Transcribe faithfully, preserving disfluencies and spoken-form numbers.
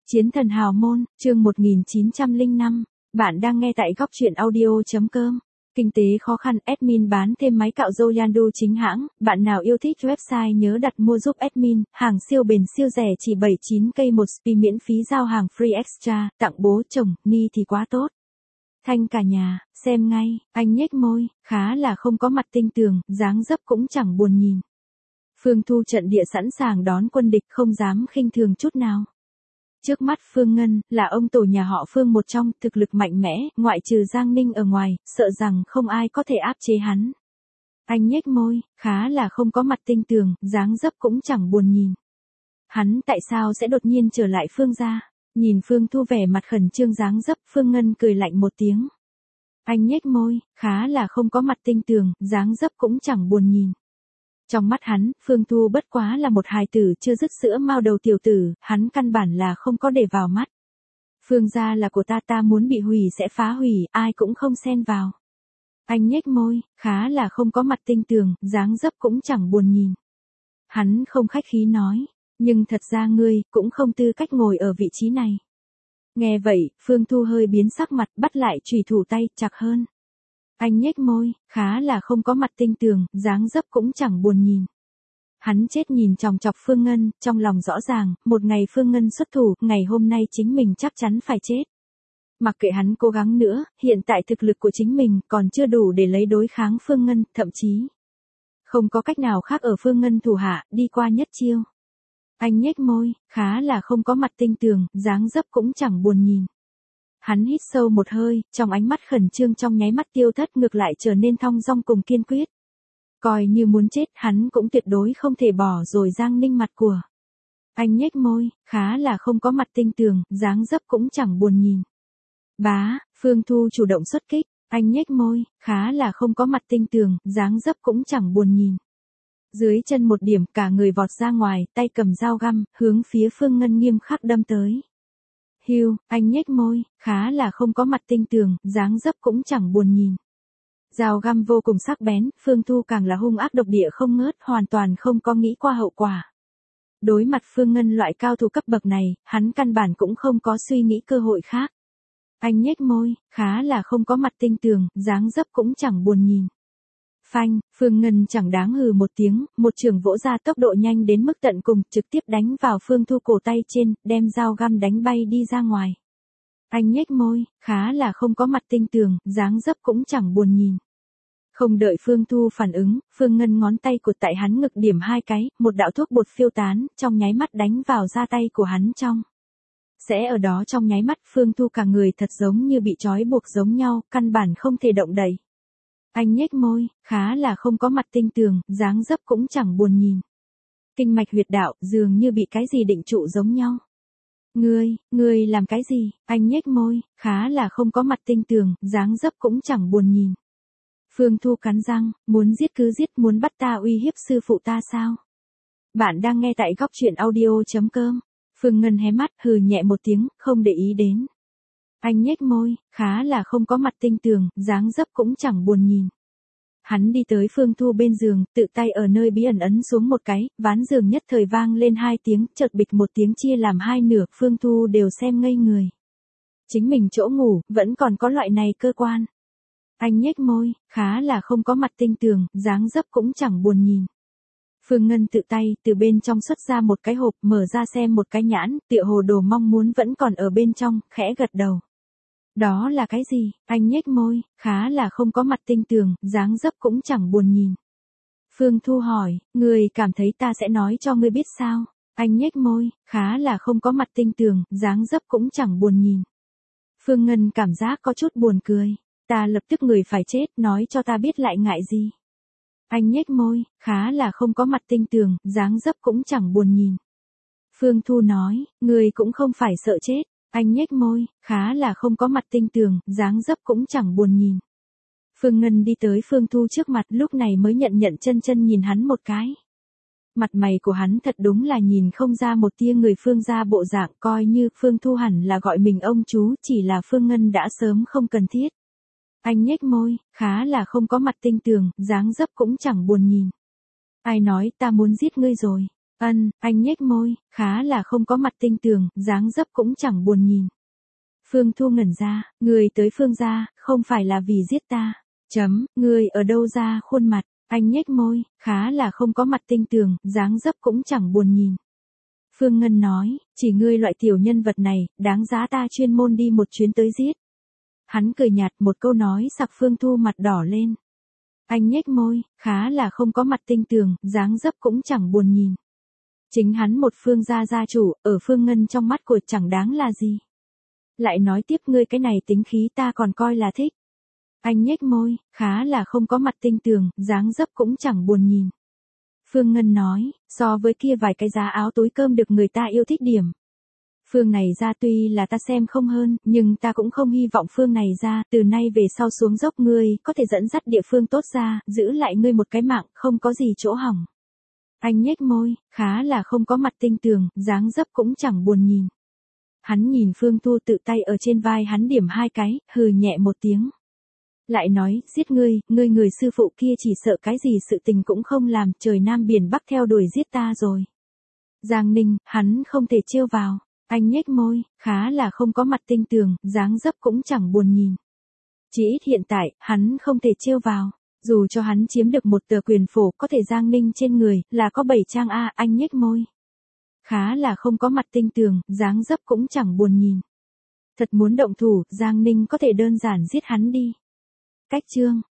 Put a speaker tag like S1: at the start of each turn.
S1: Chiến thần hào môn, chương một nghìn chín trăm lẻ năm, bạn đang nghe tại góc truyện audio.com. Kinh tế khó khăn, admin bán thêm máy cạo râu Yandu chính hãng, bạn nào yêu thích website nhớ đặt mua giúp admin, hàng siêu bền siêu rẻ chỉ bảy mươi chín k một spi miễn phí giao hàng free extra, tặng bố chồng, ni thì quá tốt. Thanh cả nhà, xem ngay, anh nhếch môi, khá là không có mặt tinh tường, dáng dấp cũng chẳng buồn nhìn. Phương Thu trận địa sẵn sàng đón quân địch không dám khinh thường chút nào. Trước mắt Phương Ngân, là ông tổ nhà họ Phương một trong, thực lực mạnh mẽ, ngoại trừ Giang Ninh ở ngoài, sợ rằng không ai có thể áp chế hắn. Anh nhếch môi, khá là không có mặt tinh tường, dáng dấp cũng chẳng buồn nhìn. Hắn tại sao sẽ đột nhiên trở lại Phương gia? Nhìn Phương Thu vẻ mặt khẩn trương dáng dấp, Phương Ngân cười lạnh một tiếng. Anh nhếch môi, khá là không có mặt tinh tường, dáng dấp cũng chẳng buồn nhìn. Trong mắt hắn, Phương Thu bất quá là một hài tử chưa dứt sữa mao đầu tiểu tử, hắn căn bản là không có để vào mắt. Phương gia là của ta, ta muốn bị hủy sẽ phá hủy, ai cũng không xen vào. Anh nhếch môi, khá là không có mặt tinh tường, dáng dấp cũng chẳng buồn nhìn. Hắn không khách khí nói, nhưng thật ra ngươi cũng không tư cách ngồi ở vị trí này. Nghe vậy, Phương Thu hơi biến sắc mặt, bắt lại chùy thủ tay, chặt hơn. Anh nhếch môi, khá là không có mặt tinh tường, dáng dấp cũng chẳng buồn nhìn. Hắn chết nhìn chòng chọc Phương Ngân, trong lòng rõ ràng, một ngày Phương Ngân xuất thủ, ngày hôm nay chính mình chắc chắn phải chết. Mặc kệ hắn cố gắng nữa, hiện tại thực lực của chính mình còn chưa đủ để lấy đối kháng Phương Ngân, thậm chí không có cách nào khác ở Phương Ngân thủ hạ, đi qua nhất chiêu. Anh nhếch môi, khá là không có mặt tinh tường, dáng dấp cũng chẳng buồn nhìn. Hắn hít sâu một hơi, trong ánh mắt khẩn trương trong nháy mắt tiêu thất ngược lại trở nên thong dong cùng kiên quyết. Coi như muốn chết, hắn cũng tuyệt đối không thể bỏ rồi Giang Ninh mặt của. Anh nhếch môi, khá là không có mặt tinh tường, dáng dấp cũng chẳng buồn nhìn. Bá, Phương Thu chủ động xuất kích, anh nhếch môi, khá là không có mặt tinh tường, dáng dấp cũng chẳng buồn nhìn. Dưới chân một điểm, cả người vọt ra ngoài, tay cầm dao găm, hướng phía Phương Ngân nghiêm khắc đâm tới. Hiu, anh nhếch môi, khá là không có mặt tinh tường, dáng dấp cũng chẳng buồn nhìn. Dao găm vô cùng sắc bén, Phương Thu càng là hung ác độc địa không ngớt, hoàn toàn không có nghĩ qua hậu quả. Đối mặt Phương Ngân loại cao thủ cấp bậc này, hắn căn bản cũng không có suy nghĩ cơ hội khác. Anh nhếch môi, khá là không có mặt tinh tường, dáng dấp cũng chẳng buồn nhìn. Phanh, Phương Ngân chẳng đáng hừ một tiếng, một trường vỗ ra tốc độ nhanh đến mức tận cùng, trực tiếp đánh vào Phương Thu cổ tay trên, đem dao găm đánh bay đi ra ngoài. Anh nhếch môi, khá là không có mặt tinh tường, dáng dấp cũng chẳng buồn nhìn. Không đợi Phương Thu phản ứng, Phương Ngân ngón tay cụt tại hắn ngực điểm hai cái, một đạo thuốc bột phiêu tán, trong nháy mắt đánh vào da tay của hắn trong. Sẽ ở đó trong nháy mắt Phương Thu cả người thật giống như bị trói buộc giống nhau, căn bản không thể động đậy. Anh nhếch môi, khá là không có mặt tinh tường, dáng dấp cũng chẳng buồn nhìn. Kinh mạch huyệt đạo, dường như bị cái gì định trụ giống nhau. Ngươi, ngươi làm cái gì? Anh nhếch môi, khá là không có mặt tinh tường, dáng dấp cũng chẳng buồn nhìn. Phương Thu cắn răng, muốn giết cứ giết, muốn bắt ta uy hiếp sư phụ ta sao? Bạn đang nghe tại góc truyện audio.com. Phương Ngân hé mắt, hừ nhẹ một tiếng, không để ý đến. Anh nhếch môi, khá là không có mặt tinh tường, dáng dấp cũng chẳng buồn nhìn. Hắn đi tới Phương Thu bên giường, tự tay ở nơi bí ẩn ấn xuống một cái, ván giường nhất thời vang lên hai tiếng, chợt bịch một tiếng chia làm hai nửa, Phương Thu đều xem ngây người. Chính mình chỗ ngủ, vẫn còn có loại này cơ quan. Anh nhếch môi, khá là không có mặt tinh tường, dáng dấp cũng chẳng buồn nhìn. Phương Ngân tự tay, từ bên trong xuất ra một cái hộp, mở ra xem một cái nhãn, tựa hồ đồ mong muốn vẫn còn ở bên trong, khẽ gật đầu. Đó là cái gì? Anh nhếch môi, khá là không có mặt tinh tường, dáng dấp cũng chẳng buồn nhìn. Phương Thu hỏi, người cảm thấy ta sẽ nói cho ngươi biết sao? Anh nhếch môi, khá là không có mặt tinh tường, dáng dấp cũng chẳng buồn nhìn. Phương Ngân cảm giác có chút buồn cười. Ta lập tức người phải chết, nói cho ta biết lại ngại gì? Anh nhếch môi, khá là không có mặt tinh tường, dáng dấp cũng chẳng buồn nhìn. Phương Thu nói, người cũng không phải sợ chết. Anh nhếch môi, khá là không có mặt tinh tường, dáng dấp cũng chẳng buồn nhìn. Phương Ngân đi tới Phương Thu trước mặt, lúc này mới nhận nhận chân chân nhìn hắn một cái. Mặt mày của hắn thật đúng là nhìn không ra một tia người Phương gia bộ dạng, coi như Phương Thu hẳn là gọi mình ông chú, chỉ là Phương Ngân đã sớm không cần thiết. Anh nhếch môi, khá là không có mặt tinh tường, dáng dấp cũng chẳng buồn nhìn. Ai nói ta muốn giết ngươi rồi? Ân, anh nhếch môi, khá là không có mặt tinh tường, dáng dấp cũng chẳng buồn nhìn. Phương Thu ngẩn ra, người tới Phương gia, không phải là vì giết ta. Chấm, người ở đâu ra khuôn mặt, anh nhếch môi, khá là không có mặt tinh tường, dáng dấp cũng chẳng buồn nhìn. Phương Ngân nói, chỉ ngươi loại tiểu nhân vật này, đáng giá ta chuyên môn đi một chuyến tới giết. Hắn cười nhạt một câu nói sặc Phương Thu mặt đỏ lên. Anh nhếch môi, khá là không có mặt tinh tường, dáng dấp cũng chẳng buồn nhìn. Chính hắn một Phương gia gia chủ, ở Phương Ngân trong mắt của chẳng đáng là gì. Lại nói tiếp ngươi cái này tính khí ta còn coi là thích. Anh nhếch môi, khá là không có mặt tinh tường, dáng dấp cũng chẳng buồn nhìn. Phương Ngân nói, so với kia vài cái giá áo túi cơm được người ta yêu thích điểm. Phương này ra tuy là ta xem không hơn, nhưng ta cũng không hy vọng Phương này ra, từ nay về sau xuống dốc ngươi, có thể dẫn dắt địa phương tốt ra, giữ lại ngươi một cái mạng, không có gì chỗ hỏng. Anh nhếch môi, khá là không có mặt tinh tường, dáng dấp cũng chẳng buồn nhìn. Hắn nhìn Phương Thu tự tay ở trên vai hắn điểm hai cái, hừ nhẹ một tiếng. Lại nói, giết ngươi, ngươi người sư phụ kia chỉ sợ cái gì sự tình cũng không làm, trời Nam biển Bắc theo đuổi giết ta rồi. Giang Ninh, hắn không thể trêu vào. Anh nhếch môi, khá là không có mặt tinh tường, dáng dấp cũng chẳng buồn nhìn. Chỉ ít hiện tại, hắn không thể trêu vào. Dù cho hắn chiếm được một tờ quyền phổ có thể Giang Ninh trên người, là có bảy trang A, anh nhếch môi. Khá là không có mặt tinh tường, dáng dấp cũng chẳng buồn nhìn. Thật muốn động thủ, Giang Ninh có thể đơn giản giết hắn đi. Cách chương